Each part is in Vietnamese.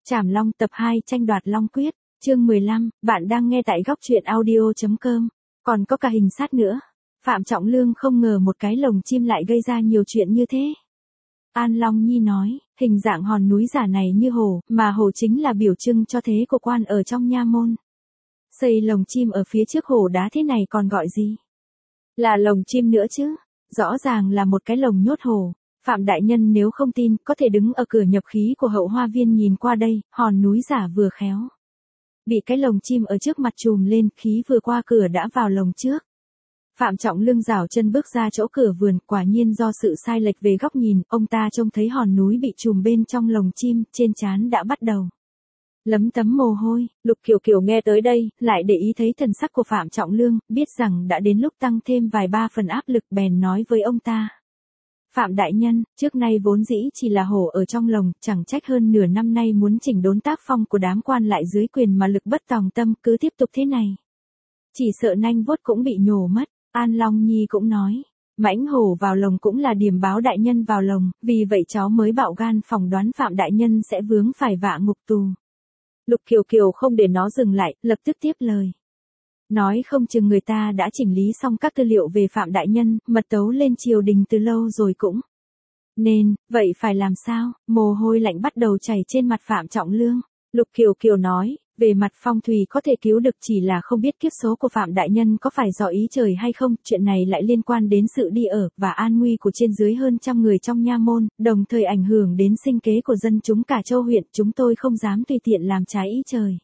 Trảm Long tập 2 tranh đoạt Long Quyết, chương 15, bạn đang nghe tại góc truyện audio.com. Còn có cả hình sát nữa. Phạm Trọng Lương không ngờ một cái lồng chim lại gây ra nhiều chuyện như thế. An Long Nhi nói, hình dạng hòn núi giả này như hổ, mà hổ chính là biểu trưng cho thế của quan ở trong nha môn. Xây lồng chim ở phía trước hổ đá thế này còn gọi gì? Là lồng chim nữa chứ, rõ ràng là một cái lồng nhốt hổ. Phạm đại nhân nếu không tin, có thể đứng ở cửa nhập khí của Hậu Hoa Viên nhìn qua đây, hòn núi giả vừa khéo. Bị cái lồng chim ở trước mặt trùm lên, khí vừa qua cửa đã vào lồng trước. Phạm Trọng Lương rảo chân bước ra chỗ cửa vườn, quả nhiên do sự sai lệch về góc nhìn, ông ta trông thấy hòn núi bị trùm bên trong lồng chim, trên trán đã bắt đầu lấm tấm mồ hôi. Lục Kiều Kiều nghe tới đây, lại để ý thấy thần sắc của Phạm Trọng Lương, biết rằng đã đến lúc tăng thêm vài ba phần áp lực, bèn nói với ông ta. Phạm đại nhân, trước nay vốn dĩ chỉ là hổ ở trong lồng, chẳng trách hơn nửa năm nay muốn chỉnh đốn tác phong của đám quan lại dưới quyền mà lực bất tòng tâm, cứ tiếp tục thế này. Chỉ sợ nanh vuốt cũng bị nhổ mất. An Long Nhi cũng nói, mãnh hổ vào lồng cũng là điểm báo đại nhân vào lồng, vì vậy cháu mới bạo gan phỏng đoán Phạm đại nhân sẽ vướng phải vạ ngục tù. Lục Kiều Kiều không để nó dừng lại, lập tức tiếp lời. Nói không chừng người ta đã chỉnh lý xong các tư liệu về Phạm đại nhân, mật tấu lên triều đình từ lâu rồi cũng. Nên, vậy phải làm sao? Mồ hôi lạnh bắt đầu chảy trên mặt Phạm Trọng Lương. Lục Kiều Kiều nói, về mặt phong thủy có thể cứu được, chỉ là không biết kiếp số của Phạm đại nhân có phải do ý trời hay không, chuyện này lại liên quan đến sự đi ở và an nguy của trên dưới hơn trăm người trong nha môn, đồng thời ảnh hưởng đến sinh kế của dân chúng cả châu huyện, chúng tôi không dám tùy tiện làm trái ý trời.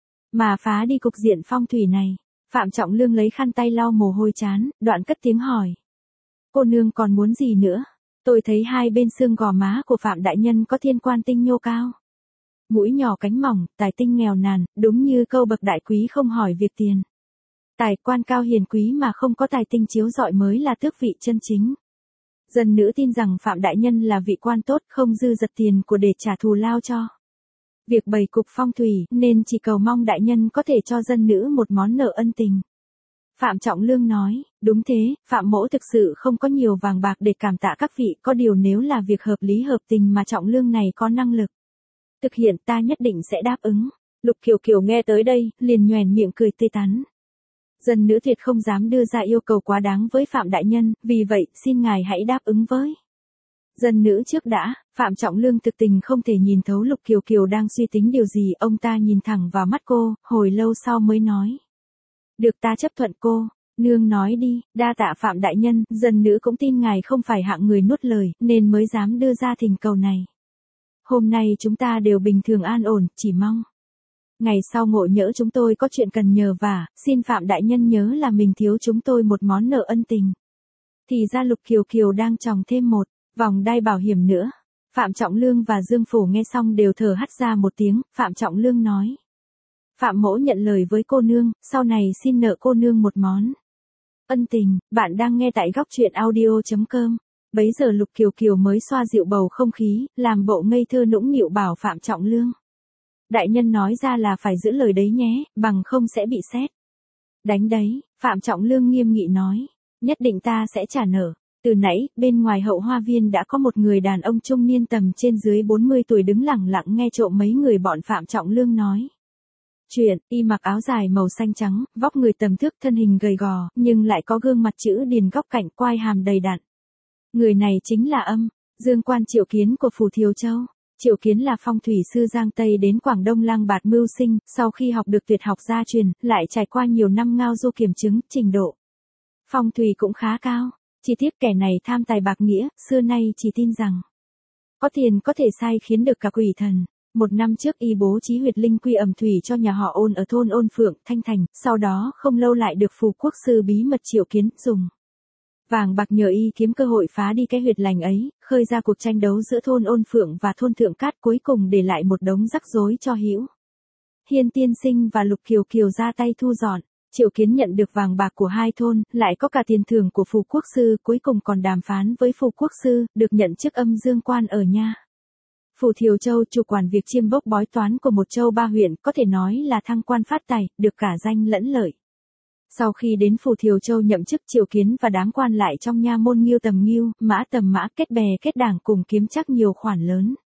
Mà phá đi cục diện phong thủy này. Phạm Trọng Lương lấy khăn tay lau mồ hôi trán, đoạn cất tiếng hỏi. Cô nương còn muốn gì nữa? Tôi thấy hai bên xương gò má của Phạm đại nhân có thiên quan tinh nhô cao. Mũi nhỏ cánh mỏng, tài tinh nghèo nàn, đúng như câu bậc đại quý không hỏi việc tiền. Tài quan cao hiền quý mà không có tài tinh chiếu rọi mới là tước vị chân chính. Dân nữ tin rằng Phạm đại nhân là vị quan tốt, không dư dật tiền của để trả thù lao cho việc bày cục phong thủy, nên chỉ cầu mong đại nhân có thể cho dân nữ một món nợ ân tình. Phạm Trọng Lương nói, đúng thế, Phạm mỗ thực sự không có nhiều vàng bạc để cảm tạ các vị, có điều nếu là việc hợp lý hợp tình mà Trọng Lương này có năng lực thực hiện, ta nhất định sẽ đáp ứng. Lục Kiều Kiều nghe tới đây, liền nhoẻn miệng cười tươi tắn. Dân nữ thiệt không dám đưa ra yêu cầu quá đáng với Phạm đại nhân, vì vậy, xin ngài hãy đáp ứng với. Dân nữ trước đã. Phạm Trọng Lương thực tình không thể nhìn thấu Lục Kiều Kiều đang suy tính điều gì, ông ta nhìn thẳng vào mắt cô, hồi lâu sau mới nói. Được, ta chấp thuận cô. Nương nói đi, đa tạ Phạm đại nhân, dân nữ cũng tin ngài không phải hạng người nuốt lời, nên mới dám đưa ra thỉnh cầu này. Hôm nay chúng ta đều bình thường an ổn, chỉ mong ngày sau ngộ nhỡ chúng tôi có chuyện cần nhờ vả, xin Phạm đại nhân nhớ là mình thiếu chúng tôi một món nợ ân tình. Thì ra Lục Kiều Kiều đang tròng thêm một vòng đai bảo hiểm nữa. Phạm Trọng Lương và Dương Phổ nghe xong đều thở hắt ra một tiếng. Phạm Trọng Lương nói. Phạm mỗ nhận lời với cô nương, sau này xin nợ cô nương một món ân tình. Bạn đang nghe tại góc truyện audio.com. Bấy giờ Lục Kiều Kiều mới xoa dịu bầu không khí, làm bộ ngây thơ nũng nịu bảo Phạm Trọng Lương. Đại nhân nói ra là phải giữ lời đấy nhé, bằng không sẽ bị xét đánh đấy. Phạm Trọng Lương nghiêm nghị nói. Nhất định ta sẽ trả nợ. Từ nãy, bên ngoài Hậu Hoa Viên đã có một người đàn ông trung niên tầm trên dưới 40 tuổi đứng lẳng lặng nghe trộm mấy người bọn Phạm Trọng Lương nói chuyện. Y mặc áo dài màu xanh trắng, vóc người tầm thước, thân hình gầy gò, nhưng lại có gương mặt chữ điền góc cạnh, quai hàm đầy đặn. Người này chính là Dương quan Triệu Kiến của phủ Thiều Châu. Triệu Kiến là phong thủy sư Giang Tây đến Quảng Đông lang bạt mưu sinh, sau khi học được tuyệt học gia truyền, lại trải qua nhiều năm ngao du kiểm chứng, trình độ phong thủy cũng khá cao. Chỉ tiếc kẻ này tham tài bạc nghĩa, xưa nay chỉ tin rằng có tiền có thể sai khiến được cả quỷ thần. Một năm trước y bố trí huyệt linh quy ẩm thủy cho nhà họ Ôn ở thôn Ôn Phượng, Thanh Thành, sau đó không lâu lại được phù quốc sư bí mật Triệu Kiến dùng vàng bạc nhờ y kiếm cơ hội phá đi cái huyệt lành ấy, khơi ra cuộc tranh đấu giữa thôn Ôn Phượng và thôn Thượng Cát, cuối cùng để lại một đống rắc rối cho Hữu Hiên tiên sinh và Lục Kiều Kiều ra tay thu dọn. Triệu Kiến nhận được vàng bạc của hai thôn, lại có cả tiền thưởng của phù quốc sư, cuối cùng còn đàm phán với phù quốc sư, được nhận chức âm dương quan ở nha phủ Thiều Châu, chủ quản việc chiêm bốc bói toán của một châu ba huyện, có thể nói là thăng quan phát tài, được cả danh lẫn lợi. Sau khi đến phủ Thiều Châu nhậm chức, Triệu Kiến và đám quan lại trong nha môn Nghiêu tầm Nghiêu, Mã tầm Mã, kết bè kết đảng cùng kiếm chắc nhiều khoản lớn.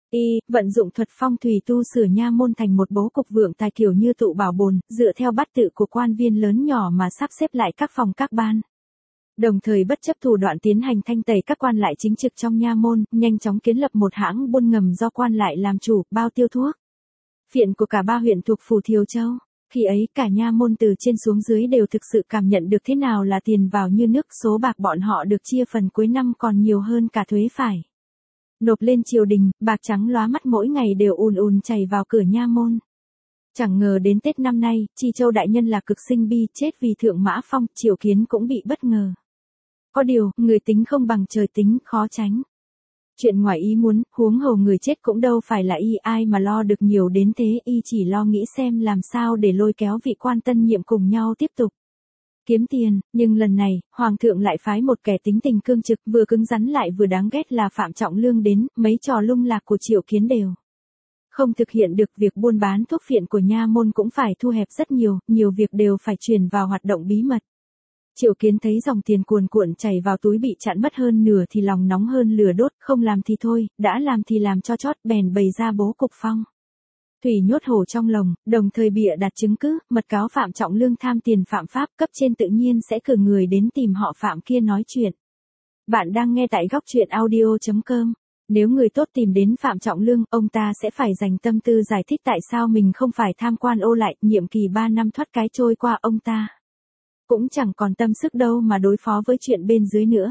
Y vận dụng thuật phong thủy tu sửa nha môn thành một bố cục vượng tài kiểu như tụ bảo bồn, dựa theo bát tự của quan viên lớn nhỏ mà sắp xếp lại các phòng các ban. Đồng thời bất chấp thủ đoạn tiến hành thanh tẩy các quan lại chính trực trong nha môn, nhanh chóng kiến lập một hãng buôn ngầm do quan lại làm chủ, bao tiêu thuốc phiện của cả 3 huyện thuộc phủ Thiều Châu. Khi ấy cả nha môn từ trên xuống dưới đều thực sự cảm nhận được thế nào là tiền vào như nước, số bạc bọn họ được chia phần cuối năm còn nhiều hơn cả thuế phải nộp lên triều đình, bạc trắng lóa mắt mỗi ngày đều ùn ùn chảy vào cửa nha môn. Chẳng ngờ đến Tết năm nay, Chi Châu đại nhân là cực sinh bi, chết vì Thượng Mã Phong, Triệu Kiến cũng bị bất ngờ. Có điều, người tính không bằng trời tính, khó tránh. Chuyện ngoài ý muốn, huống hồ người chết cũng đâu phải là y, ai mà lo được nhiều đến thế, y chỉ lo nghĩ xem làm sao để lôi kéo vị quan tân nhiệm cùng nhau tiếp tục kiếm tiền, nhưng lần này, Hoàng thượng lại phái một kẻ tính tình cương trực, vừa cứng rắn lại vừa đáng ghét là Phạm Trọng Lương đến, mấy trò lung lạc của Triệu Kiến đều không thực hiện được, việc buôn bán thuốc phiện của nha môn cũng phải thu hẹp rất nhiều việc đều phải chuyển vào hoạt động bí mật. Triệu Kiến thấy dòng tiền cuồn cuộn chảy vào túi bị chặn mất hơn nửa thì lòng nóng hơn lửa đốt, không làm thì thôi, đã làm thì làm cho chót, bèn bày ra bố cục phong thủy nhốt hổ trong lồng, đồng thời bịa đặt chứng cứ, mật cáo Phạm Trọng Lương tham tiền phạm pháp, cấp trên tự nhiên sẽ cử người đến tìm họ Phạm kia nói chuyện. Bạn đang nghe tại góc truyện audio.com. Nếu người tốt tìm đến Phạm Trọng Lương, ông ta sẽ phải dành tâm tư giải thích tại sao mình không phải tham quan ô lại, nhiệm kỳ 3 năm thoát cái trôi qua, ông ta cũng chẳng còn tâm sức đâu mà đối phó với chuyện bên dưới nữa.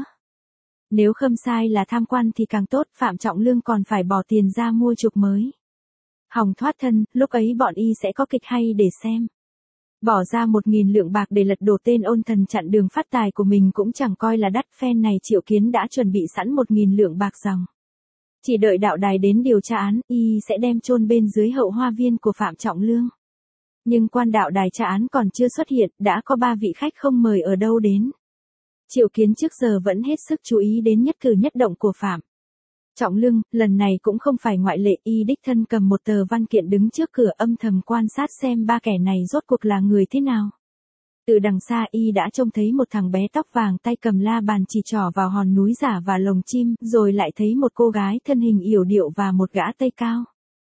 Nếu khâm sai là tham quan thì càng tốt, Phạm Trọng Lương còn phải bỏ tiền ra mua chuộc mới hòng thoát thân, lúc ấy bọn y sẽ có kịch hay để xem. Bỏ ra 1.000 lượng bạc để lật đổ tên ôn thần chặn đường phát tài của mình cũng chẳng coi là đắt, phen này Triệu Kiến đã chuẩn bị sẵn 1.000 lượng bạc rằng chỉ đợi đạo đài đến điều tra án, y sẽ đem chôn bên dưới hậu hoa viên của Phạm Trọng Lương. Nhưng quan đạo đài tra án còn chưa xuất hiện, đã có 3 vị khách không mời ở đâu đến. Triệu Kiến trước giờ vẫn hết sức chú ý đến nhất cử nhất động của Phạm Trọng Lương, lần này cũng không phải ngoại lệ, y đích thân cầm một tờ văn kiện đứng trước cửa âm thầm quan sát xem 3 kẻ này rốt cuộc là người thế nào. Từ đằng xa y đã trông thấy một thằng bé tóc vàng tay cầm la bàn chỉ trỏ vào hòn núi giả và lồng chim, rồi lại thấy một cô gái thân hình yểu điệu và một gã tây cao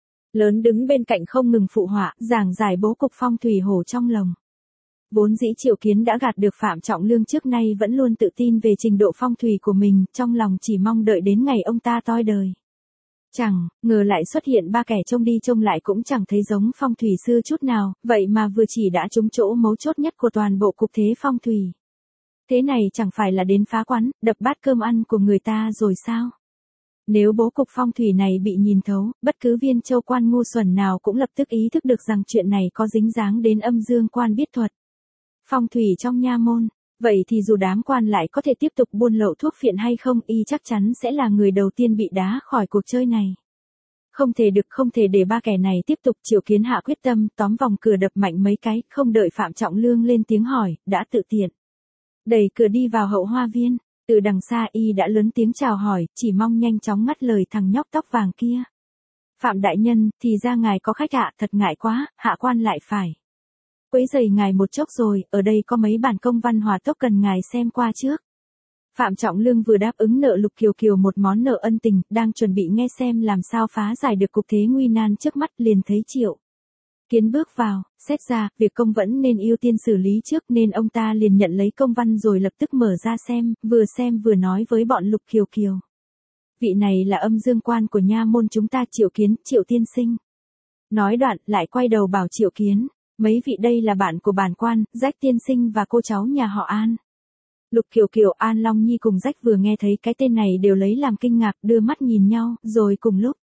lớn đứng bên cạnh không ngừng phụ họa, giảng giải bố cục phong thủy hổ trong lồng. Vốn dĩ Triệu Kiến đã gạt được Phạm Trọng Lương, trước nay vẫn luôn tự tin về trình độ phong thủy của mình, trong lòng chỉ mong đợi đến ngày ông ta toi đời. Chẳng ngờ lại xuất hiện 3 kẻ trông đi trông lại cũng chẳng thấy giống phong thủy sư chút nào, vậy mà vừa chỉ đã trúng chỗ mấu chốt nhất của toàn bộ cục thế phong thủy. Thế này chẳng phải là đến phá quán, đập bát cơm ăn của người ta rồi sao? Nếu bố cục phong thủy này bị nhìn thấu, bất cứ viên châu quan ngu xuẩn nào cũng lập tức ý thức được rằng chuyện này có dính dáng đến âm dương quan biết thuật phong thủy trong nha môn. Vậy thì dù đám quan lại có thể tiếp tục buôn lậu thuốc phiện hay không, y chắc chắn sẽ là người đầu tiên bị đá khỏi cuộc chơi này. Không thể để 3 kẻ này tiếp tục. Triệu Kiến hạ quyết tâm, tóm vòng cửa đập mạnh mấy cái, không đợi Phạm Trọng Lương lên tiếng hỏi, đã tự tiện đẩy cửa đi vào hậu hoa viên. Từ đằng xa y đã lớn tiếng chào hỏi, chỉ mong nhanh chóng ngắt lời thằng nhóc tóc vàng kia. Phạm đại nhân, thì ra ngài có khách ạ, thật ngại quá, hạ quan lại phải quấy rầy ngài một chốc rồi, ở đây có mấy bản công văn hòa tốc cần ngài xem qua trước. Phạm Trọng Lương vừa đáp ứng nợ Lục Kiều Kiều một món nợ ân tình, đang chuẩn bị nghe xem làm sao phá giải được cục thế nguy nan trước mắt, liền thấy Triệu Kiến bước vào, xét ra, việc công vẫn nên ưu tiên xử lý trước nên ông ta liền nhận lấy công văn rồi lập tức mở ra xem vừa nói với bọn Lục Kiều Kiều. Vị này là âm dương quan của nha môn chúng ta, Triệu Kiến, Triệu tiên sinh. Nói đoạn, lại quay đầu bảo Triệu Kiến, mấy vị đây là bạn của bản quan, Rách tiên sinh và cô cháu nhà họ An. Lục Kiều Kiều, An Long Nhi cùng Rách vừa nghe thấy cái tên này đều lấy làm kinh ngạc, đưa mắt nhìn nhau, rồi cùng lúc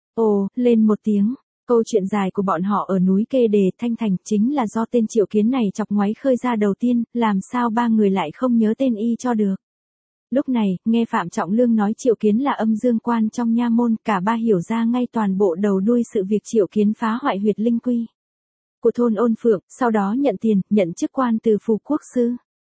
ồ lên một tiếng. Câu chuyện dài của bọn họ ở núi Kê Đề Thanh Thành chính là do tên Triệu Kiến này chọc ngoáy khơi ra đầu tiên, làm sao 3 người lại không nhớ tên y cho được. Lúc này, nghe Phạm Trọng Lương nói Triệu Kiến là âm dương quan trong nha môn, cả 3 hiểu ra ngay toàn bộ đầu đuôi sự việc Triệu Kiến phá hoại huyệt linh quy của thôn Ôn Phượng, sau đó nhận tiền, nhận chức quan từ phủ quốc sư.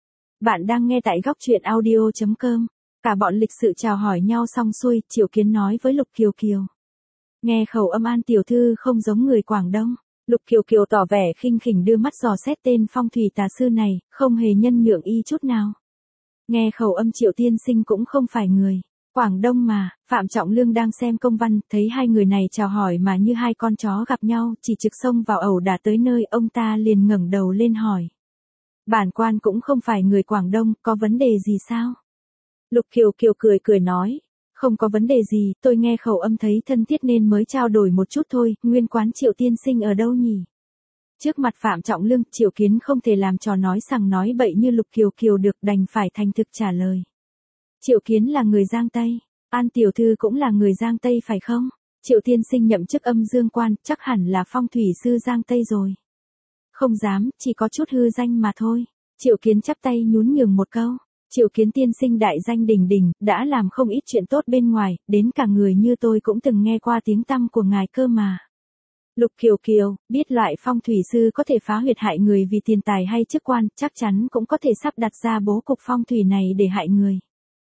Bạn đang nghe tại góc truyện audio.com. Cả bọn lịch sự chào hỏi nhau xong xuôi, Triệu Kiến nói với Lục Kiều Kiều. Nghe khẩu âm An tiểu thư không giống người Quảng Đông. Lục Kiều Kiều tỏ vẻ khinh khỉnh đưa mắt dò xét tên phong thủy tà sư này, không hề nhân nhượng y chút nào. Nghe khẩu âm Triệu tiên sinh cũng không phải người Quảng Đông mà, Phạm Trọng Lương đang xem công văn, thấy hai người này chào hỏi mà như hai con chó gặp nhau, chỉ trực xông vào ẩu đả tới nơi, ông ta liền ngẩng đầu lên hỏi. Bản quan cũng không phải người Quảng Đông, có vấn đề gì sao? Lục Kiều Kiều cười cười nói. Không có vấn đề gì, tôi nghe khẩu âm thấy thân thiết nên mới trao đổi một chút thôi, nguyên quán Triệu tiên sinh ở đâu nhỉ? Trước mặt Phạm Trọng Lương, Triệu Kiến không thể làm trò nói sằng nói bậy như Lục Kiều Kiều được, đành phải thành thực trả lời. Triệu Kiến là người Giang Tây, An tiểu thư cũng là người Giang Tây phải không? Triệu tiên sinh nhậm chức âm dương quan, chắc hẳn là phong thủy sư Giang Tây rồi. Không dám, chỉ có chút hư danh mà thôi. Triệu Kiến chắp tay nhún nhường một câu. Triệu Kiến tiên sinh đại danh đình đình, đã làm không ít chuyện tốt bên ngoài, đến cả người như tôi cũng từng nghe qua tiếng tăm của ngài cơ mà. Lục Kiều Kiều, biết loại phong thủy sư có thể phá huyệt hại người vì tiền tài hay chức quan, chắc chắn cũng có thể sắp đặt ra bố cục phong thủy này để hại người.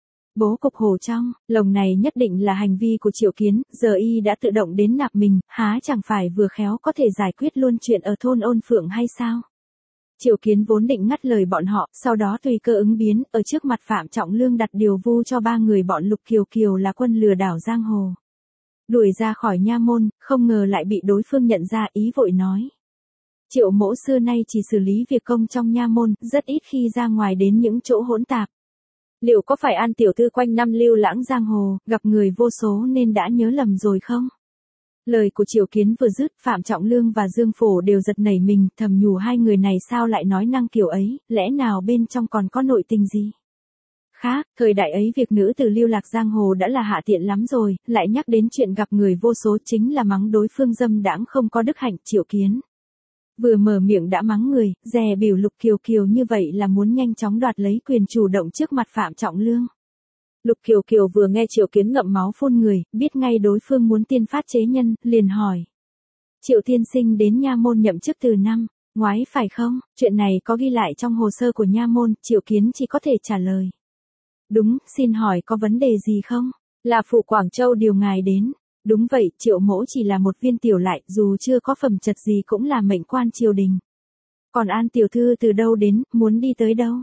Bố cục hồ trong, lồng này nhất định là hành vi của Triệu Kiến, giờ y đã tự động đến nạp mình, há chẳng phải vừa khéo có thể giải quyết luôn chuyện ở thôn Ôn Phượng hay sao? Triệu Kiến vốn định ngắt lời bọn họ, sau đó tùy cơ ứng biến, ở trước mặt Phạm Trọng Lương đặt điều vu cho ba người bọn Lục Kiều Kiều là quân lừa đảo giang hồ. Đuổi ra khỏi nha môn, không ngờ lại bị đối phương nhận ra, ý vội nói. Triệu mỗ xưa nay chỉ xử lý việc công trong nha môn, rất ít khi ra ngoài đến những chỗ hỗn tạp. Liệu có phải An tiểu thư quanh năm lưu lãng giang hồ, gặp người vô số nên đã nhớ lầm rồi không? Lời của Triệu Kiến vừa dứt, Phạm Trọng Lương và Dương Phổ đều giật nảy mình, thầm nhủ hai người này sao lại nói năng kiểu ấy, lẽ nào bên trong còn có nội tình gì? Khác, thời đại ấy việc nữ tử lưu lạc giang hồ đã là hạ tiện lắm rồi, lại nhắc đến chuyện gặp người vô số chính là mắng đối phương dâm đãng không có đức hạnh. Triệu Kiến vừa mở miệng đã mắng người, dè bỉu Lục Kiều Kiều như vậy là muốn nhanh chóng đoạt lấy quyền chủ động trước mặt Phạm Trọng Lương. Lục Kiều Kiều vừa nghe Triệu Kiến ngậm máu phun người, biết ngay đối phương muốn tiên phát chế nhân, liền hỏi. Triệu tiên sinh đến nha môn nhậm chức từ năm ngoái phải không? Chuyện này có ghi lại trong hồ sơ của nha môn, Triệu Kiến chỉ có thể trả lời. Đúng, xin hỏi có vấn đề gì không? Là phụ Quảng Châu điều ngài đến. Đúng vậy, Triệu mỗ chỉ là một viên tiểu lại, dù chưa có phẩm chất gì cũng là mệnh quan triều đình. Còn An tiểu thư từ đâu đến, muốn đi tới đâu?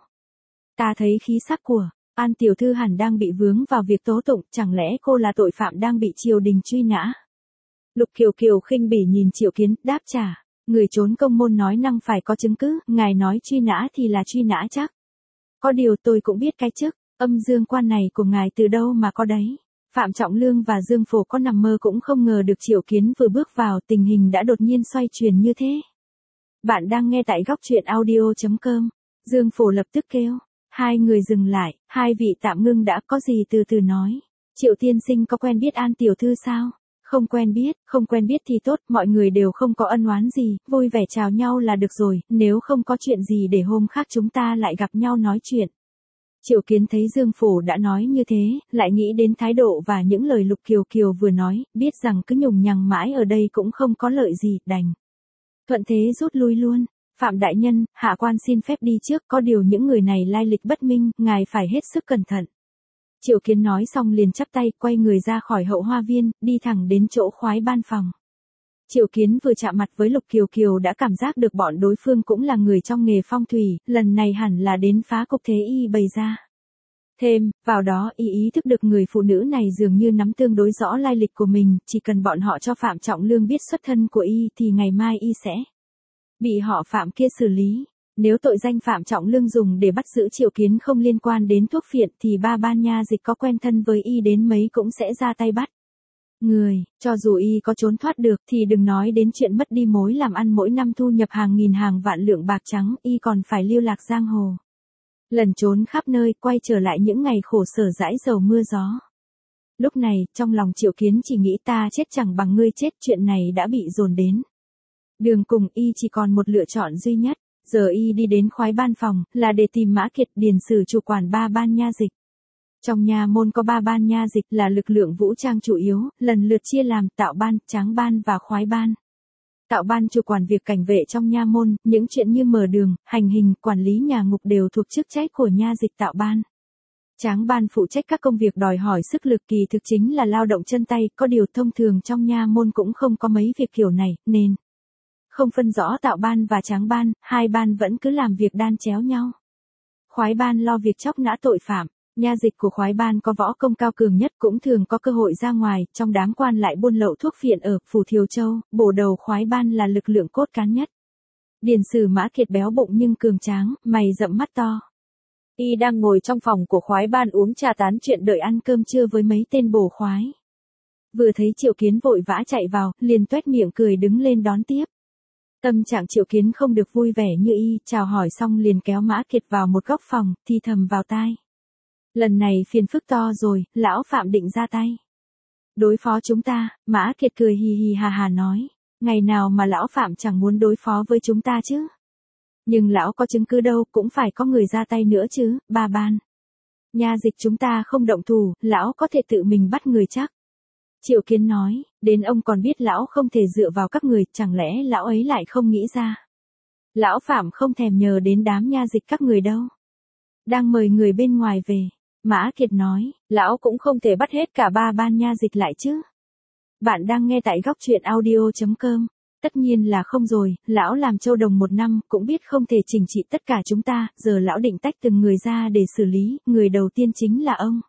Ta thấy khí sắc của An tiểu thư hẳn đang bị vướng vào việc tố tụng, chẳng lẽ cô là tội phạm đang bị triều đình truy nã? Lục Kiều Kiều khinh bỉ nhìn Triệu Kiến, đáp trả. Người trốn công môn nói năng phải có chứng cứ, ngài nói truy nã thì là truy nã chắc. Có điều tôi cũng biết cái chức âm dương quan này của ngài từ đâu mà có đấy. Phạm Trọng Lương và Dương Phổ có nằm mơ cũng không ngờ được Triệu Kiến vừa bước vào tình hình đã đột nhiên xoay chuyển như thế. Bạn đang nghe tại góc truyện audio.com. Dương Phổ lập tức kêu. Hai người dừng lại, hai vị tạm ngưng đã, có gì từ từ nói. Triệu tiên sinh có quen biết An tiểu thư sao? Không quen biết thì tốt, mọi người đều không có ân oán gì, vui vẻ chào nhau là được rồi, nếu không có chuyện gì để hôm khác chúng ta lại gặp nhau nói chuyện. Triệu Kiến thấy Dương Phổ đã nói như thế, lại nghĩ đến thái độ và những lời Lục Kiều Kiều vừa nói, biết rằng cứ nhùng nhằng mãi ở đây cũng không có lợi gì, đành thuận thế rút lui luôn. Phạm đại nhân, hạ quan xin phép đi trước, có điều những người này lai lịch bất minh, ngài phải hết sức cẩn thận. Triệu Kiến nói xong liền chắp tay, quay người ra khỏi hậu hoa viên, đi thẳng đến chỗ khoái ban phòng. Triệu Kiến vừa chạm mặt với Lục Kiều Kiều đã cảm giác được bọn đối phương cũng là người trong nghề phong thủy, lần này hẳn là đến phá cục thế y bày ra. Thêm, vào đó ý thức được người phụ nữ này dường như nắm tương đối rõ lai lịch của mình, chỉ cần bọn họ cho Phạm Trọng Lương biết xuất thân của y thì ngày mai y sẽ bị họ Phạm kia xử lý. Nếu tội danh Phạm Trọng Lương dùng để bắt giữ Triệu Kiến không liên quan đến thuốc phiện thì ba ban nha dịch có quen thân với y đến mấy cũng sẽ ra tay bắt người, cho dù y có trốn thoát được thì đừng nói đến chuyện mất đi mối làm ăn mỗi năm thu nhập hàng nghìn hàng vạn lượng bạc trắng, y còn phải lưu lạc giang hồ. Lần trốn khắp nơi, quay trở lại những ngày khổ sở dãi dầu mưa gió. Lúc này, trong lòng Triệu Kiến chỉ nghĩ ta chết chẳng bằng ngươi chết, chuyện này đã bị dồn đến đường cùng, y chỉ còn một lựa chọn duy nhất. Giờ y đi đến khoái ban phòng, là để tìm Mã Kiệt điền sử chủ quản ba ban nha dịch. Trong nha môn có ba ban nha dịch là lực lượng vũ trang chủ yếu, lần lượt chia làm tạo ban, tráng ban và khoái ban. Tạo ban chủ quản việc cảnh vệ trong nha môn, những chuyện như mở đường, hành hình, quản lý nhà ngục đều thuộc chức trách của nha dịch tạo ban. Tráng ban phụ trách các công việc đòi hỏi sức lực, kỳ thực chính là lao động chân tay, có điều thông thường trong nha môn cũng không có mấy việc kiểu này, nên không phân rõ tạo ban và tráng ban, hai ban vẫn cứ làm việc đan chéo nhau. Khoái ban lo việc chóc nã tội phạm, Nha dịch của khoái ban có võ công cao cường nhất cũng thường có cơ hội ra ngoài, trong đám quan lại buôn lậu thuốc phiện ở Phủ Thiều Châu, bổ đầu khoái ban là lực lượng cốt cán nhất. Điền sử Mã Kiệt béo bụng nhưng cường tráng, mày rậm mắt to. Y đang ngồi trong phòng của khoái ban uống trà tán chuyện đợi ăn cơm trưa với mấy tên bổ khoái. Vừa thấy Triệu Kiến vội vã chạy vào, liền tuét miệng cười đứng lên đón tiếp. Tâm trạng Triệu Kiến không được vui vẻ như y, chào hỏi xong liền kéo Mã Kiệt vào một góc phòng, thì thầm vào tai. Lần này phiền phức to rồi, lão Phạm định ra tay. Đối phó chúng ta, Mã Kiệt cười hì hì hà hà nói. Ngày nào mà lão Phạm chẳng muốn đối phó với chúng ta chứ. Nhưng lão có chứng cứ đâu, cũng phải có người ra tay nữa chứ, ba ban. Nha dịch chúng ta không động thủ, lão có thể tự mình bắt người chắc. Triệu Kiến nói, đến ông còn biết lão không thể dựa vào các người, chẳng lẽ lão ấy lại không nghĩ ra. Lão Phạm không thèm nhờ đến đám nha dịch các người đâu. Đang mời người bên ngoài về. Mã Kiệt nói, lão cũng không thể bắt hết cả ba ban nha dịch lại chứ. Bạn đang nghe tại góc truyện audio.com. Tất nhiên là không rồi, lão làm châu đồng 1 năm, cũng biết không thể chỉnh trị tất cả chúng ta, giờ lão định tách từng người ra để xử lý, người đầu tiên chính là ông.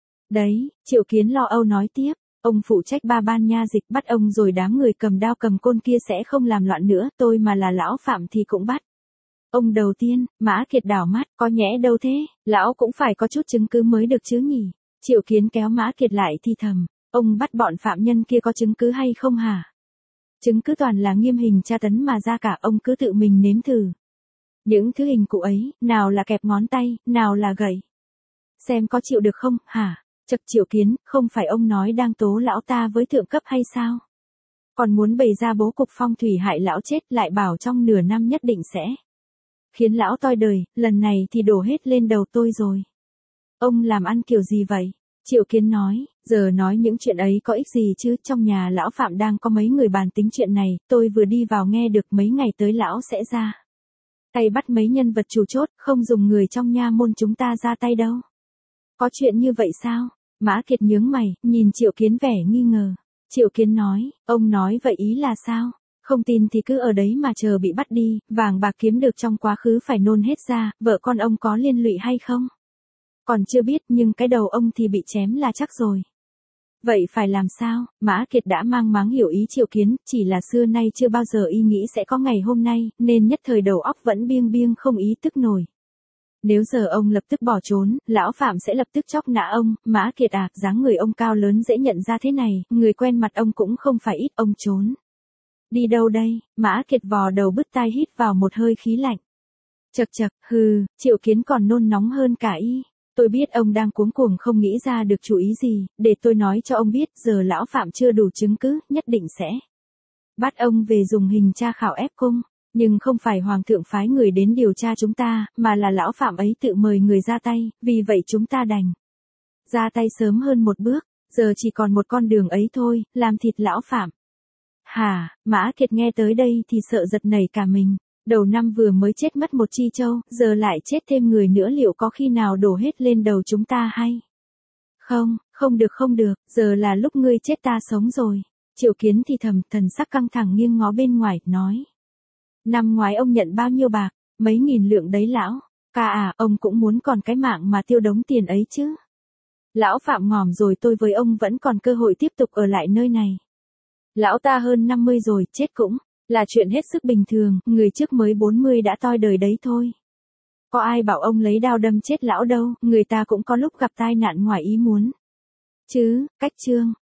Đấy, Triệu Kiến lo âu nói tiếp, ông phụ trách ba ban nha dịch, bắt ông rồi đám người cầm đao cầm côn kia sẽ không làm loạn nữa, tôi mà là lão Phạm thì cũng bắt. Ông đầu tiên, Mã Kiệt đảo mắt, có nhẽ đâu thế, lão cũng phải có chút chứng cứ mới được chứ nhỉ. Triệu Kiến kéo Mã Kiệt lại thì thầm, ông bắt bọn phạm nhân kia có chứng cứ hay không hả? Chứng cứ toàn là nghiêm hình tra tấn mà ra cả, ông cứ tự mình nếm thử. Những thứ hình cụ ấy, nào là kẹp ngón tay, nào là gậy. Xem có chịu được không, hả? Chậc Triệu Kiến, không phải ông nói đang tố lão ta với thượng cấp hay sao? Còn muốn bày ra bố cục phong thủy hại lão chết, lại bảo trong nửa năm nhất định sẽ khiến lão toi đời, lần này thì đổ hết lên đầu tôi rồi. Ông làm ăn kiểu gì vậy? Triệu Kiến nói, giờ nói những chuyện ấy có ích gì chứ, trong nhà lão Phạm đang có mấy người bàn tính chuyện này, tôi vừa đi vào nghe được mấy ngày tới lão sẽ ra tay bắt mấy nhân vật chủ chốt, không dùng người trong nha môn chúng ta ra tay đâu. Có chuyện như vậy sao? Mã Kiệt nhướng mày, nhìn Triệu Kiến vẻ nghi ngờ. Triệu Kiến nói, ông nói vậy ý là sao? Không tin thì cứ ở đấy mà chờ bị bắt đi, vàng bạc kiếm được trong quá khứ phải nôn hết ra, vợ con ông có liên lụy hay không? Còn chưa biết, nhưng cái đầu ông thì bị chém là chắc rồi. Vậy phải làm sao? Mã Kiệt đã mang máng hiểu ý Triệu Kiến, chỉ là xưa nay chưa bao giờ y nghĩ sẽ có ngày hôm nay, nên nhất thời đầu óc vẫn biêng biêng không ý thức nổi. Nếu giờ ông lập tức bỏ trốn, lão Phạm sẽ lập tức chóc nã ông. Mã Kiệt à, dáng người ông cao lớn dễ nhận ra thế này, người quen mặt ông cũng không phải ít, ông trốn. Đi đâu đây? Mã Kiệt vò đầu bứt tai hít vào một hơi khí lạnh. Chậc chậc, hừ, Triệu Kiến còn nôn nóng hơn cả y. Tôi biết ông đang cuống cuồng không nghĩ ra được chủ ý gì, để tôi nói cho ông biết, giờ lão Phạm chưa đủ chứng cứ, nhất định sẽ bắt ông về dùng hình tra khảo ép cung. Nhưng không phải hoàng thượng phái người đến điều tra chúng ta, mà là lão Phạm ấy tự mời người ra tay, vì vậy chúng ta đành ra tay sớm hơn một bước, giờ chỉ còn một con đường ấy thôi, làm thịt lão Phạm. Hả? Mã Kiệt nghe tới đây thì sợ giật nảy cả mình. Đầu năm vừa mới chết mất một chi châu, giờ lại chết thêm người nữa, liệu có khi nào đổ hết lên đầu chúng ta hay? Không, không được, giờ là lúc ngươi chết ta sống rồi. Triệu Kiến thì thầm, thần sắc căng thẳng nghiêng ngó bên ngoài, nói. Năm ngoái ông nhận bao nhiêu bạc? Mấy nghìn lượng đấy lão. Ca à, ông cũng muốn còn cái mạng mà tiêu đống tiền ấy chứ. Lão Phạm ngòm rồi, tôi với ông vẫn còn cơ hội tiếp tục ở lại nơi này. Lão ta hơn 50 rồi, chết cũng là chuyện hết sức bình thường, người trước mới 40 đã toi đời đấy thôi. Có ai bảo ông lấy đao đâm chết lão đâu, người ta cũng có lúc gặp tai nạn ngoài ý muốn. Chứ, cách chương.